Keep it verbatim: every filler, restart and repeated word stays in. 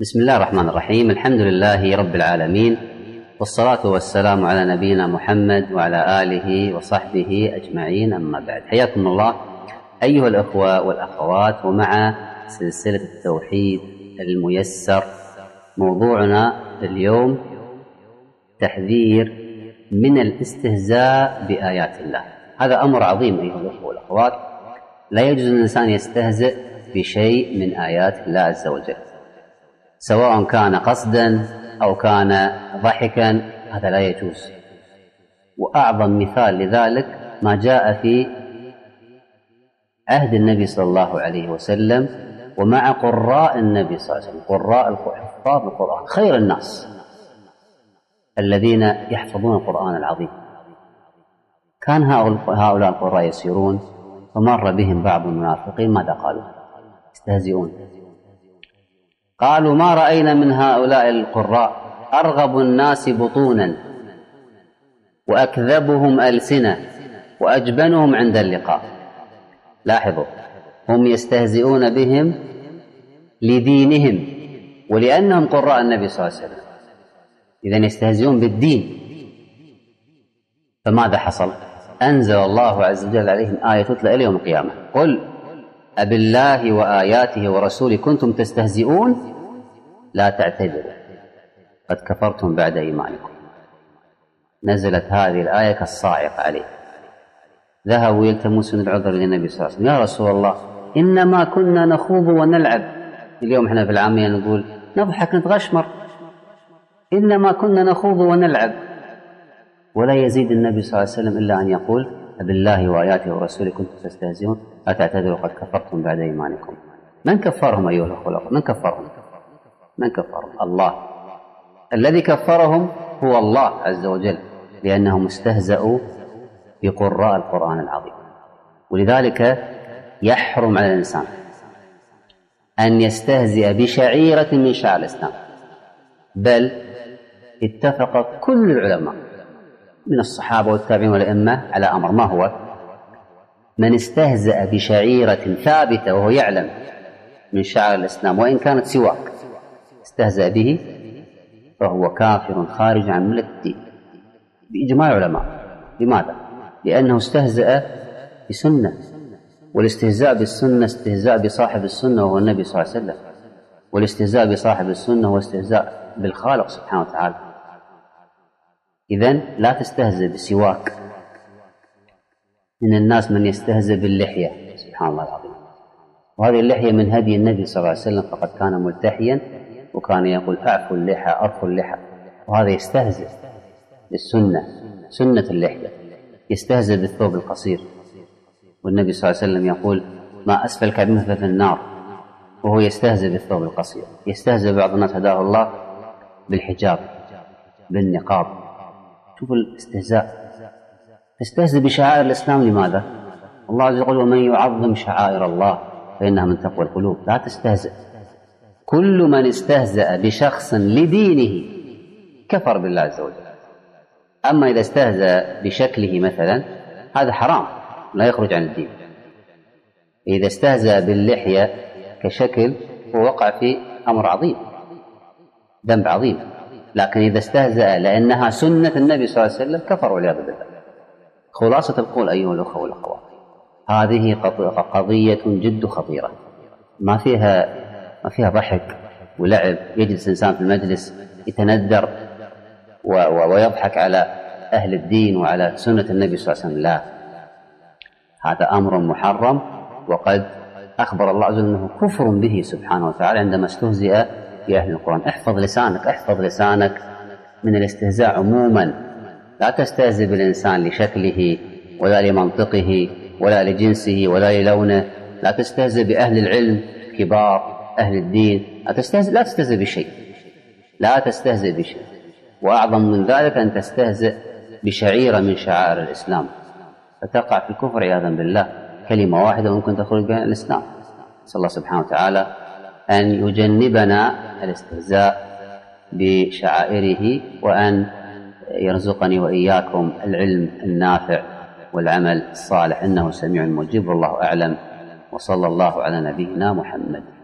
بسم الله الرحمن الرحيم. الحمد لله رب العالمين، والصلاة والسلام على نبينا محمد وعلى آله وصحبه أجمعين، أما بعد. حياكم الله أيها الأخوة والأخوات، ومع سلسلة التوحيد الميسر. موضوعنا اليوم تحذير من الاستهزاء بآيات الله. هذا أمر عظيم أيها الأخوة والأخوات، لا يجوز الإنسان يستهزئ بشيء من آيات الله عز وجل، سواء كان قصدا أو كان ضحكا، هذا لا يجوز. وأعظم مثال لذلك ما جاء في عهد النبي صلى الله عليه وسلم ومع قراء النبي صلى الله عليه وسلم، قراء حفاظ القرآن، خير الناس الذين يحفظون القرآن العظيم. كان هؤلاء القراء يسيرون فمر بهم بعض المنافقين، ماذا قالوا؟ يستهزئون. قالوا: ما رأينا من هؤلاء القراء أرغب الناس بطونا وأكذبهم ألسنة وأجبنهم عند اللقاء. لاحظوا، هم يستهزئون بهم لدينهم ولأنهم قراء النبي صلى الله عليه وسلم، إذن يستهزئون بالدين. فماذا حصل؟ أنزل الله عز وجل عليهم آية تتلى إلى يوم القيامة: قل أبالله وآياته ورسوله كنتم تستهزئون لا تعتذروا قد كفرتم بعد إيمانكم. نزلت هذه الآية كالصاعقة عليه. ذهبوا يلتمسون العذر للنبي صلى الله عليه وسلم: يا رسول الله، إنما كنا نخوض ونلعب. اليوم احنا في العامية نقول نضحك نتغشمر، إنما كنا نخوض ونلعب. ولا يزيد النبي صلى الله عليه وسلم إلا أن يقول: بالله وآياته ورسوله كنتم تستهزئون لا تعتذروا قد كفرتم بعد إيمانكم. من كفرهم أيها الأخوة؟ من كفرهم؟ من كفرهم؟ الله. الذي كفرهم هو الله عز وجل، لأنهم استهزأوا بقراء القرآن العظيم. ولذلك يحرم على الإنسان أن يستهزئ بشعيرة من شعائر الإسلام، بل اتفق كل العلماء من الصحابة والتابعين والأئمة على أمر، ما هو؟ من استهزأ بشعيرة ثابتة وهو يعلم من شعائر الإسلام وإن كانت سواك، استهزأ به فهو كافر خارج عن ملة الدين بإجماع العلماء. لماذا؟ لأنه استهزأ بسنة، والاستهزاء بالسنة استهزاء بصاحب السنة وهو النبي صلى الله عليه وسلم، والاستهزاء بصاحب السنة هو استهزاء بالخالق سبحانه وتعالى. إذن لا تستهزئ بسواك. من الناس من يستهزئ باللحية، سبحان الله العظيم، وهذه اللحية من هدي النبي صلى الله عليه وسلم، فقد كان ملتحيا وكان يقول: أعفوا اللحى أرخوا اللحى. وهذا يستهزئ بالسنة، سنة اللحية. يستهزئ بالثوب القصير، والنبي صلى الله عليه وسلم يقول: ما أسفل الكعبين ففي النار، وهو يستهزئ بالثوب القصير. يستهزئ بعض الناس هداه الله بالحجاب، بالنقاب. شوفوا الاستهزاء. تستهزئ بشعائر الإسلام، لماذا؟ الله عز وجل يقول: ومن يعظم شعائر الله فإنها من تقوى القلوب. لا تستهزئ. كل من استهزأ بشخص لدينه كفر بالله عز وجل. أما إذا استهزأ بشكله مثلا، هذا حرام، لا يخرج عن الدين. إذا استهزأ باللحية كشكل هو وقع في أمر عظيم، ذنب عظيم. لكن إذا استهزأ لأنها سنة النبي صلى الله عليه وسلم كفر والعياذ بالله. خلاصة القول أيها الأخوة والأخوات، هذه قضية جد خطيرة، ما فيها ما فيها ضحك ولعب. يجلس إنسان في المجلس يتندر ويضحك على أهل الدين وعلى سنة النبي صلى الله عليه وسلم، لا، هذا أمر محرم. وقد أخبر الله عز وجل أنه كفر به سبحانه وتعالى عندما استهزئ بأهل القرآن. احفظ لسانك، احفظ لسانك من الاستهزاء عموما. لا تستهزئ بالإنسان لشكله ولا لمنطقه ولا لجنسه ولا للونه. لا تستهزئ بأهل العلم كبار أهل الدين، لا تستهزئ لا تستهزئ بشيء، لا تستهزئ بشيء. وأعظم من ذلك أن تستهزئ بشعيرة من شعائر الإسلام، فتقع في الكفر عياذا بالله. كلمة واحدة ممكن تخرج بها الإسلام. نسأل الله سبحانه وتعالى أن يجنبنا الاستهزاء بشعائره، وأن يرزقني وإياكم العلم النافع والعمل الصالح، إنه سميع مجيب. والله أعلم، وصلى الله على نبينا محمد.